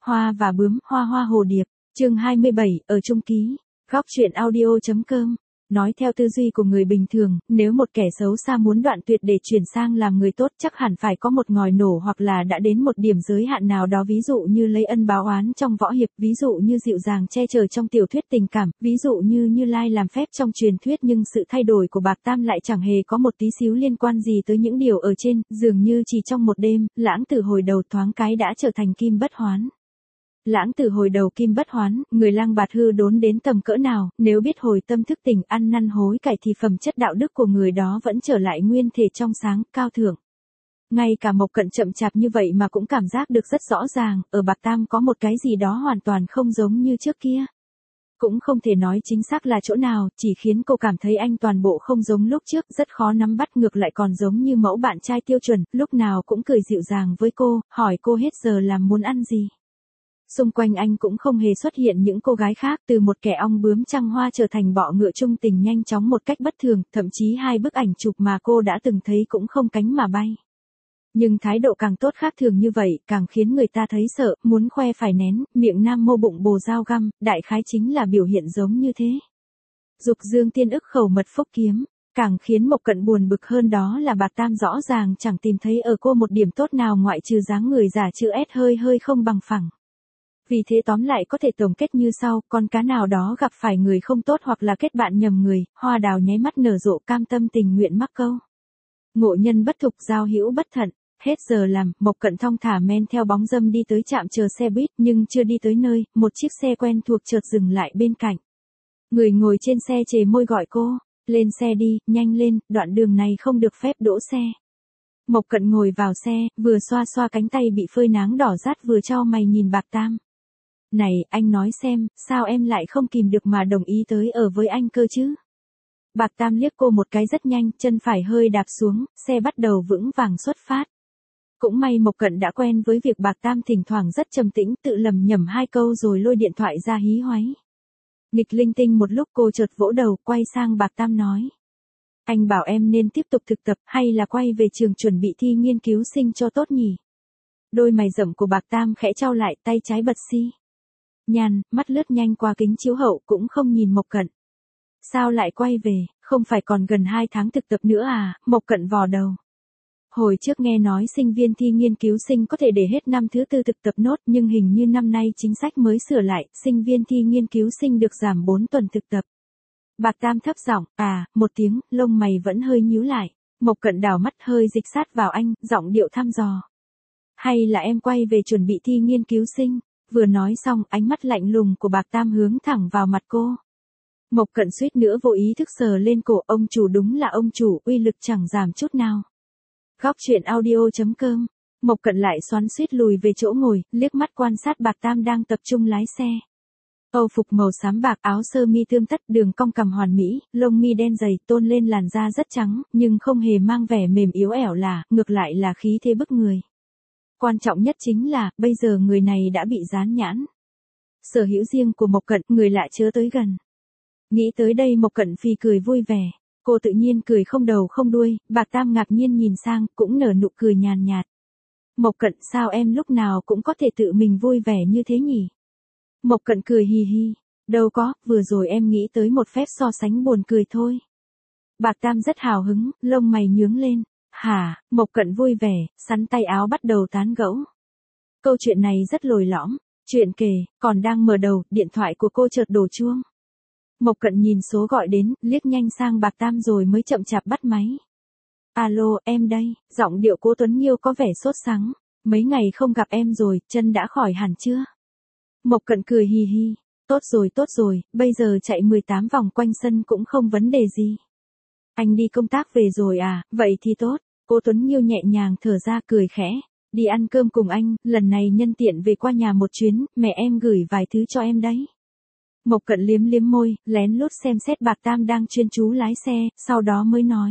Hoa và bướm, hoa hoa hồ điệp, chương 27, ở chung ký, góc truyện audio.com. Nói theo tư duy của người bình thường, nếu một kẻ xấu xa muốn đoạn tuyệt để chuyển sang làm người tốt chắc hẳn phải có một ngòi nổ hoặc là đã đến một điểm giới hạn nào đó, ví dụ như lấy ân báo oán trong võ hiệp, ví dụ như dịu dàng che chở trong tiểu thuyết tình cảm, ví dụ như Như Lai làm phép trong truyền thuyết. Nhưng sự thay đổi của Bạc Tam lại chẳng hề có một tí xíu liên quan gì tới những điều ở trên, dường như chỉ trong một đêm, Lãng Tử hồi đầu thoáng cái đã trở thành Kim Bất Hoán. Lãng Tử hồi đầu Kim Bất Hoán, người lang bạt hư đốn đến tầm cỡ nào, nếu biết hồi tâm thức tỉnh ăn năn hối cải thì phẩm chất đạo đức của người đó vẫn trở lại nguyên thể trong sáng, cao thượng. Ngay cả Mộc Cận chậm chạp như vậy mà cũng cảm giác được rất rõ ràng, ở Bạc Tam có một cái gì đó hoàn toàn không giống như trước kia. Cũng không thể nói chính xác là chỗ nào, chỉ khiến cô cảm thấy anh toàn bộ không giống lúc trước, rất khó nắm bắt, ngược lại còn giống như mẫu bạn trai tiêu chuẩn, lúc nào cũng cười dịu dàng với cô, hỏi cô hết giờ làm muốn ăn gì. Xung quanh anh cũng không hề xuất hiện những cô gái khác, từ một kẻ ong bướm trăng hoa trở thành bọ ngựa trung tình nhanh chóng một cách bất thường, thậm chí hai bức ảnh chụp mà cô đã từng thấy cũng không cánh mà bay. Nhưng thái độ càng tốt khác thường như vậy, càng khiến người ta thấy sợ, muốn khoe phải nén, miệng nam mô bụng bồ dao găm, đại khái chính là biểu hiện giống như thế. Dục dương tiên ức khẩu mật phúc kiếm. Càng khiến Mộc Cận buồn bực hơn đó là Bạc Tam rõ ràng chẳng tìm thấy ở cô một điểm tốt nào ngoại trừ dáng người giả chữ S hơi không bằng phẳng. Vì thế tóm lại có thể tổng kết như sau, con cá nào đó gặp phải người không tốt hoặc là kết bạn nhầm người, hoa đào nháy mắt nở rộ, cam tâm tình nguyện mắc câu. Ngộ nhân bất thục, giao hữu bất thận. Hết giờ làm, Mộc Cận thong thả men theo bóng dâm đi tới trạm chờ xe buýt, nhưng chưa đi tới nơi, một chiếc xe quen thuộc chợt dừng lại bên cạnh. Người ngồi trên xe chề môi gọi cô, lên xe đi, nhanh lên, đoạn đường này không được phép đỗ xe. Mộc Cận ngồi vào xe, vừa xoa xoa cánh tay bị phơi nắng đỏ rát vừa chau mày nhìn Bạc Tam. Này, anh nói xem, sao em lại không kìm được mà đồng ý tới ở với anh cơ chứ? Bạc Tam liếc cô một cái rất nhanh, chân phải hơi đạp xuống, xe bắt đầu vững vàng xuất phát. Cũng may Mộc Cận đã quen với việc Bạc Tam thỉnh thoảng rất trầm tĩnh, tự lầm nhầm hai câu rồi lôi điện thoại ra hí hoáy. Nghịch linh tinh một lúc cô chợt vỗ đầu, quay sang Bạc Tam nói. Anh bảo em nên tiếp tục thực tập hay là quay về trường chuẩn bị thi nghiên cứu sinh cho tốt nhỉ? Đôi mày rậm của Bạc Tam khẽ chau lại, tay trái bật xi nhàn, mắt lướt nhanh qua kính chiếu hậu cũng không nhìn Mộc Cận. Sao lại quay về, không phải còn gần 2 tháng thực tập nữa à? Mộc Cận vò đầu. Hồi trước nghe nói sinh viên thi nghiên cứu sinh có thể để hết năm thứ tư thực tập nốt, nhưng hình như năm nay chính sách mới sửa lại, sinh viên thi nghiên cứu sinh được giảm 4 tuần thực tập. Bạc Tam thấp giọng, một tiếng, lông mày vẫn hơi nhíu lại. Mộc Cận đảo mắt hơi dịch sát vào anh, giọng điệu thăm dò. Hay là em quay về chuẩn bị thi nghiên cứu sinh? Vừa nói xong, ánh mắt lạnh lùng của Bạc Tam hướng thẳng vào mặt cô. Mộc Cận suýt nữa vô ý thức sờ lên cổ, ông chủ đúng là ông chủ, uy lực chẳng giảm chút nào. Góc truyện audio.com. Mộc Cận lại xoắn xuýt lùi về chỗ ngồi, liếc mắt quan sát Bạc Tam đang tập trung lái xe. Âu phục màu xám bạc, áo sơ mi tươm tất, đường cong cằm hoàn mỹ, lông mi đen dày, tôn lên làn da rất trắng, nhưng không hề mang vẻ mềm yếu ẻo lả, ngược lại là khí thế bức người. Quan trọng nhất chính là, bây giờ người này đã bị dán nhãn. Sở hữu riêng của Mộc Cận, người lạ chớ tới gần. Nghĩ tới đây Mộc Cận phì cười vui vẻ. Cô tự nhiên cười không đầu không đuôi, Bạc Tam ngạc nhiên nhìn sang, cũng nở nụ cười nhàn nhạt. Mộc Cận, sao em lúc nào cũng có thể tự mình vui vẻ như thế nhỉ? Mộc Cận cười hì hì. Đâu có, vừa rồi em nghĩ tới một phép so sánh buồn cười thôi. Bạc Tam rất hào hứng, lông mày nhướng lên. Hả? Mộc Cận vui vẻ, sắn tay áo bắt đầu tán gẫu. Câu chuyện này rất lồi lõm. Chuyện kể, còn đang mở đầu, điện thoại của cô chợt đổ chuông. Mộc Cận nhìn số gọi đến, liếc nhanh sang Bạc Tam rồi mới chậm chạp bắt máy. Alo, em đây, giọng điệu Cố Tuấn Nhiêu có vẻ sốt sắng. Mấy ngày không gặp em rồi, chân đã khỏi hẳn chưa? Mộc Cận cười hì hì. Tốt rồi, bây giờ chạy 18 vòng quanh sân cũng không vấn đề gì. Anh đi công tác về rồi à, vậy thì tốt. Cố Tuấn Nhiêu nhẹ nhàng thở ra cười khẽ. Đi ăn cơm cùng anh, lần này nhân tiện về qua nhà một chuyến, mẹ em gửi vài thứ cho em đấy. Mộc Cận liếm liếm môi, lén lút xem xét Bạc Tam đang chuyên chú lái xe, sau đó mới nói.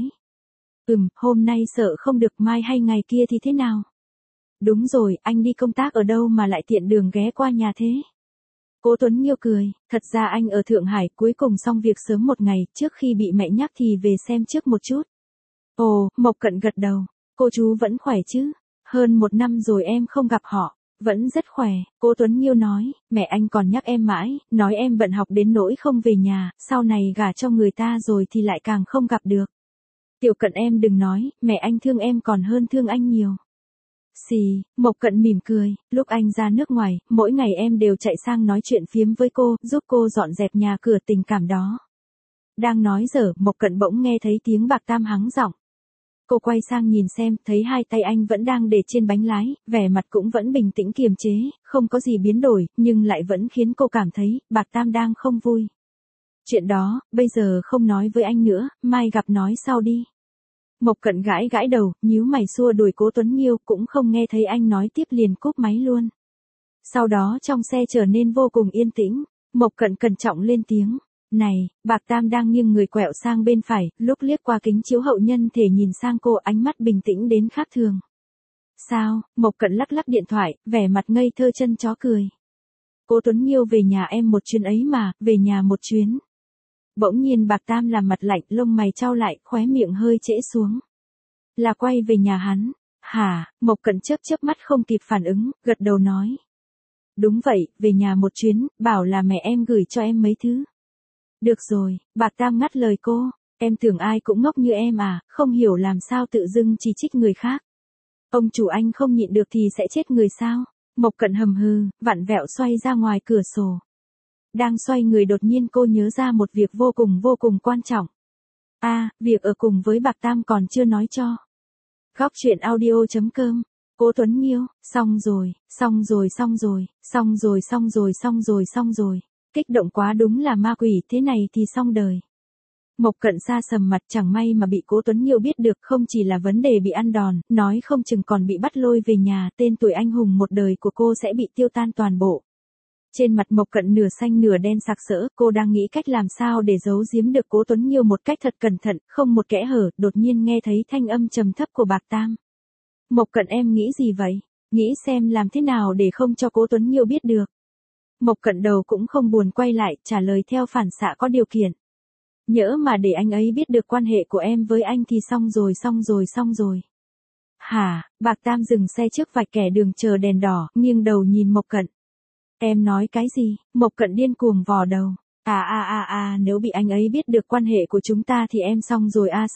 Hôm nay sợ không được, mai hay ngày kia thì thế nào? Đúng rồi, anh đi công tác ở đâu mà lại tiện đường ghé qua nhà thế? Cố Tuấn Nhiêu cười, thật ra anh ở Thượng Hải, cuối cùng xong việc sớm một ngày, trước khi bị mẹ nhắc thì về xem trước một chút. Ồ, Mộc Cận gật đầu, cô chú vẫn khỏe chứ? Hơn 1 năm rồi em không gặp họ. Vẫn rất khỏe, cô Tuấn Nhiêu nói, mẹ anh còn nhắc em mãi, nói em bận học đến nỗi không về nhà, sau này gả cho người ta rồi thì lại càng không gặp được. Tiểu Cận em đừng nói, mẹ anh thương em còn hơn thương anh nhiều. Xì, Mộc Cận mỉm cười, lúc anh ra nước ngoài, mỗi ngày em đều chạy sang nói chuyện phiếm với cô, giúp cô dọn dẹp nhà cửa tình cảm đó. Đang nói dở, Mộc Cận bỗng nghe thấy tiếng Bạc Tam hắng giọng. Cô quay sang nhìn xem, thấy hai tay anh vẫn đang để trên bánh lái, vẻ mặt cũng vẫn bình tĩnh kiềm chế, không có gì biến đổi, nhưng lại vẫn khiến cô cảm thấy, Bạc Tam đang không vui. Chuyện đó, bây giờ không nói với anh nữa, mai gặp nói sau đi. Mộc Cận gãi gãi đầu, nhíu mày xua đuổi Cố Tuấn Nhiêu, cũng không nghe thấy anh nói tiếp liền cúp máy luôn. Sau đó trong xe trở nên vô cùng yên tĩnh, Mộc Cận cẩn trọng lên tiếng. Này, Bạc Tam đang nghiêng người quẹo sang bên phải, lúc liếc qua kính chiếu hậu nhân thể nhìn sang cô, ánh mắt bình tĩnh đến khác thường. Sao? Mộc Cận lắc lắc điện thoại, vẻ mặt ngây thơ chân chó cười. Cố Tuấn Nhiêu về nhà em một chuyến ấy mà, về nhà một chuyến. Bỗng nhiên Bạc Tam làm mặt lạnh, lông mày chau lại, khóe miệng hơi trễ xuống. Là quay về nhà hắn. Hả? Mộc Cận chớp mắt không kịp phản ứng, gật đầu nói. Đúng vậy, về nhà một chuyến, bảo là mẹ em gửi cho em mấy thứ. Được rồi, Bạc Tam ngắt lời cô, em tưởng ai cũng ngốc như em à, không hiểu làm sao tự dưng chỉ trích người khác. Ông chủ anh không nhịn được thì sẽ chết người sao? Mộc Cận hầm hừ, vặn vẹo xoay ra ngoài cửa sổ. Đang xoay người đột nhiên cô nhớ ra một việc vô cùng quan trọng. Việc ở cùng với Bạc Tam còn chưa nói cho. Góc truyện audio.com. Cố Tuấn Nhiêu, xong rồi. Kích động quá, đúng là ma quỷ, thế này thì xong đời. Mộc Cận sa sầm mặt, chẳng may mà bị Cố Tuấn Nhiêu biết được, không chỉ là vấn đề bị ăn đòn, nói không chừng còn bị bắt lôi về nhà, tên tuổi anh hùng một đời của cô sẽ bị tiêu tan toàn bộ. Trên mặt Mộc Cận nửa xanh nửa đen sặc sỡ, cô đang nghĩ cách làm sao để giấu giếm được Cố Tuấn Nhiêu một cách thật cẩn thận, không một kẽ hở, đột nhiên nghe thấy thanh âm trầm thấp của Bạc Tam. Mộc Cận em nghĩ gì vậy? Nghĩ xem làm thế nào để không cho Cố Tuấn Nhiêu biết được. Mộc Cận đầu cũng không buồn quay lại, trả lời theo phản xạ có điều kiện. Nhỡ mà để anh ấy biết được quan hệ của em với anh thì xong rồi. Hả? Bạc Tam dừng xe trước vạch kẻ đường chờ đèn đỏ, nghiêng đầu nhìn Mộc Cận. Em nói cái gì? Mộc Cận điên cuồng vò đầu. Nếu bị anh ấy biết được quan hệ của chúng ta thì em xong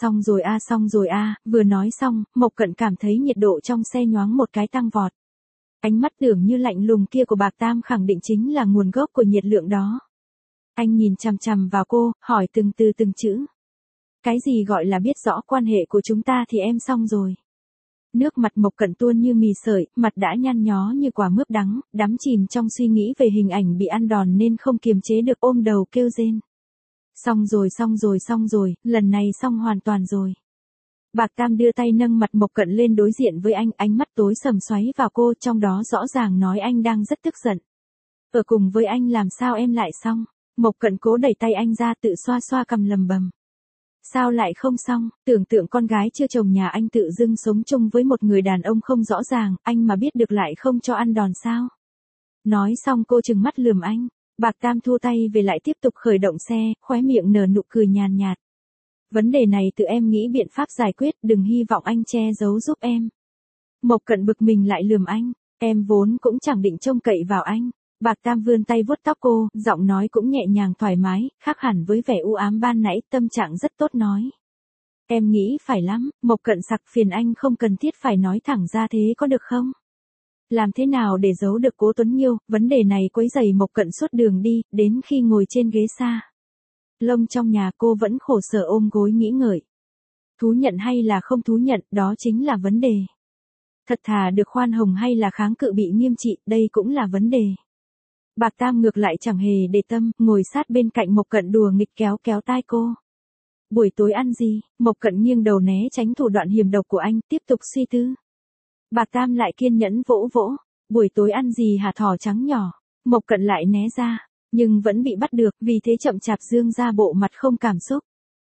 rồi. Vừa nói xong, Mộc Cận cảm thấy nhiệt độ trong xe nhoáng một cái tăng vọt. Ánh mắt tưởng như lạnh lùng kia của Bạc Tam khẳng định chính là nguồn gốc của nhiệt lượng đó. Anh nhìn chằm chằm vào cô, hỏi từng từ từng chữ. Cái gì gọi là biết rõ quan hệ của chúng ta thì em xong rồi. Nước mặt Mộc Cận tuôn như mì sợi, mặt đã nhăn nhó như quả mướp đắng, đắm chìm trong suy nghĩ về hình ảnh bị ăn đòn nên không kiềm chế được ôm đầu kêu rên. Xong rồi, lần này xong hoàn toàn rồi. Bạc Tam đưa tay nâng mặt Mộc Cận lên đối diện với anh, ánh mắt tối sầm xoáy vào cô, trong đó rõ ràng nói anh đang rất tức giận. Ở cùng với anh làm sao em lại xong? Mộc Cận cố đẩy tay anh ra, tự xoa xoa cằm lầm bầm. Sao lại không xong, tưởng tượng con gái chưa chồng nhà anh tự dưng sống chung với một người đàn ông không rõ ràng, anh mà biết được lại không cho ăn đòn sao? Nói xong cô trừng mắt lườm anh, Bạc Tam thua tay về lại tiếp tục khởi động xe, khóe miệng nở nụ cười nhàn nhạt. Vấn đề này tự em nghĩ biện pháp giải quyết, đừng hy vọng anh che giấu giúp em. Mộc Cận bực mình lại lườm anh, em vốn cũng chẳng định trông cậy vào anh. Bạc Tam vươn tay vuốt tóc cô, giọng nói cũng nhẹ nhàng thoải mái, khác hẳn với vẻ u ám ban nãy, tâm trạng rất tốt nói. Em nghĩ phải lắm, Mộc Cận sặc, phiền anh không cần thiết phải nói thẳng ra thế có được không? Làm thế nào để giấu được Cố Tuấn Nhiêu, vấn đề này quấy rầy Mộc Cận suốt đường đi, đến khi ngồi trên ghế xa lông trong nhà cô vẫn khổ sở ôm gối nghĩ ngợi. Thú nhận hay là không thú nhận, đó chính là vấn đề. Thật thà được khoan hồng hay là kháng cự bị nghiêm trị, đây cũng là vấn đề. Bạc Tam ngược lại chẳng hề để tâm, ngồi sát bên cạnh Mộc Cận đùa nghịch kéo tai cô. Buổi tối ăn gì? Mộc Cận nghiêng đầu né tránh thủ đoạn hiểm độc của anh, tiếp tục suy tư. Bạc Tam lại kiên nhẫn vỗ. Buổi tối ăn gì hả thỏ trắng nhỏ? Mộc Cận lại né ra, nhưng vẫn bị bắt được, vì thế chậm chạp dương ra bộ mặt không cảm xúc.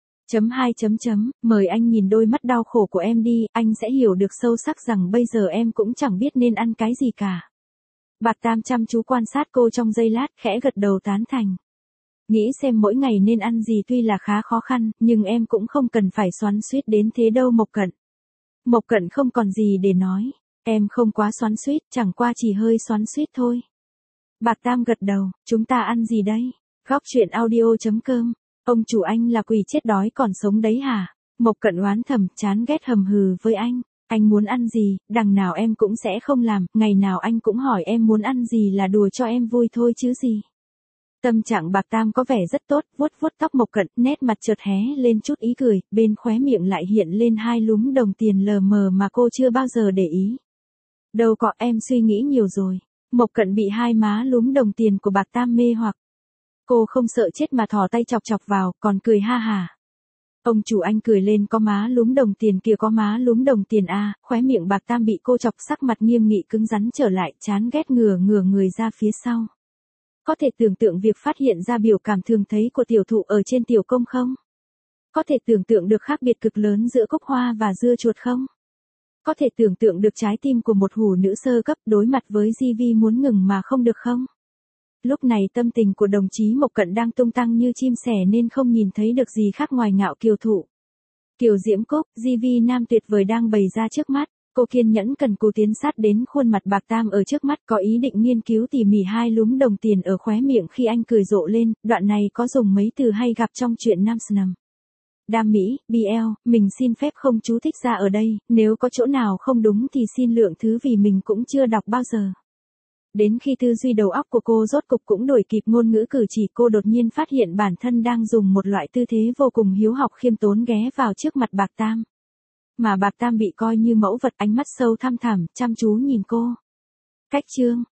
Mời anh nhìn đôi mắt đau khổ của em đi, anh sẽ hiểu được sâu sắc rằng bây giờ em cũng chẳng biết nên ăn cái gì cả. Bạc Tam chăm chú quan sát cô trong giây lát, khẽ gật đầu tán thành. Nghĩ xem mỗi ngày nên ăn gì tuy là khá khó khăn, nhưng em cũng không cần phải xoắn xuýt đến thế đâu Mộc Cận. Mộc Cận không còn gì để nói. Em không quá xoắn xuýt, chẳng qua chỉ hơi xoắn xuýt thôi. Bạc Tam gật đầu, chúng ta ăn gì đây? Góc chuyện audio.com. Ông chủ anh là quỷ chết đói còn sống đấy hả? Mộc Cận oán thầm, chán ghét hầm hừ với anh. Anh muốn ăn gì, đằng nào em cũng sẽ không làm, ngày nào anh cũng hỏi em muốn ăn gì là đùa cho em vui thôi chứ gì. Tâm trạng Bạc Tam có vẻ rất tốt, vuốt vuốt tóc Mộc Cận, nét mặt chợt hé lên chút ý cười, bên khóe miệng lại hiện lên 2 lúm đồng tiền lờ mờ mà cô chưa bao giờ để ý. Đâu có, em suy nghĩ nhiều rồi. Mộc Cận bị 2 má lúm đồng tiền của Bạc Tam mê hoặc. Cô không sợ chết mà thò tay chọc chọc vào, còn cười ha hả. Ông chủ anh cười lên, có má lúm đồng tiền kìa, có má lúm đồng tiền a. Khóe miệng Bạc Tam bị cô chọc, sắc mặt nghiêm nghị cứng rắn trở lại, chán ghét ngửa người ra phía sau. Có thể tưởng tượng việc phát hiện ra biểu cảm thường thấy của tiểu thụ ở trên tiểu công không? Có thể tưởng tượng được khác biệt cực lớn giữa cúc hoa và dưa chuột không? Có thể tưởng tượng được trái tim của một hủ nữ sơ cấp đối mặt với GV muốn ngừng mà không được không? Lúc này tâm tình của đồng chí Mộc Cận đang tung tăng như chim sẻ nên không nhìn thấy được gì khác ngoài ngạo kiều thụ. Kiều diễm cúc, GV nam tuyệt vời đang bày ra trước mắt. Cô kiên nhẫn cần cù tiến sát đến khuôn mặt Bạc Tam ở trước mắt, có ý định nghiên cứu tỉ mỉ 2 lúm đồng tiền ở khóe miệng khi anh cười rộ lên. Đoạn này có dùng mấy từ hay gặp trong truyện Nam Snam. Đam mỹ, BL, mình xin phép không chú thích ra ở đây, nếu có chỗ nào không đúng thì xin lượng thứ vì mình cũng chưa đọc bao giờ. Đến khi tư duy đầu óc của cô rốt cục cũng đổi kịp ngôn ngữ cử chỉ, cô đột nhiên phát hiện bản thân đang dùng một loại tư thế vô cùng hiếu học khiêm tốn ghé vào trước mặt Bạc Tam. Mà Bạc Tam bị coi như mẫu vật, ánh mắt sâu thăm thẳm, chăm chú nhìn cô. Cách chương.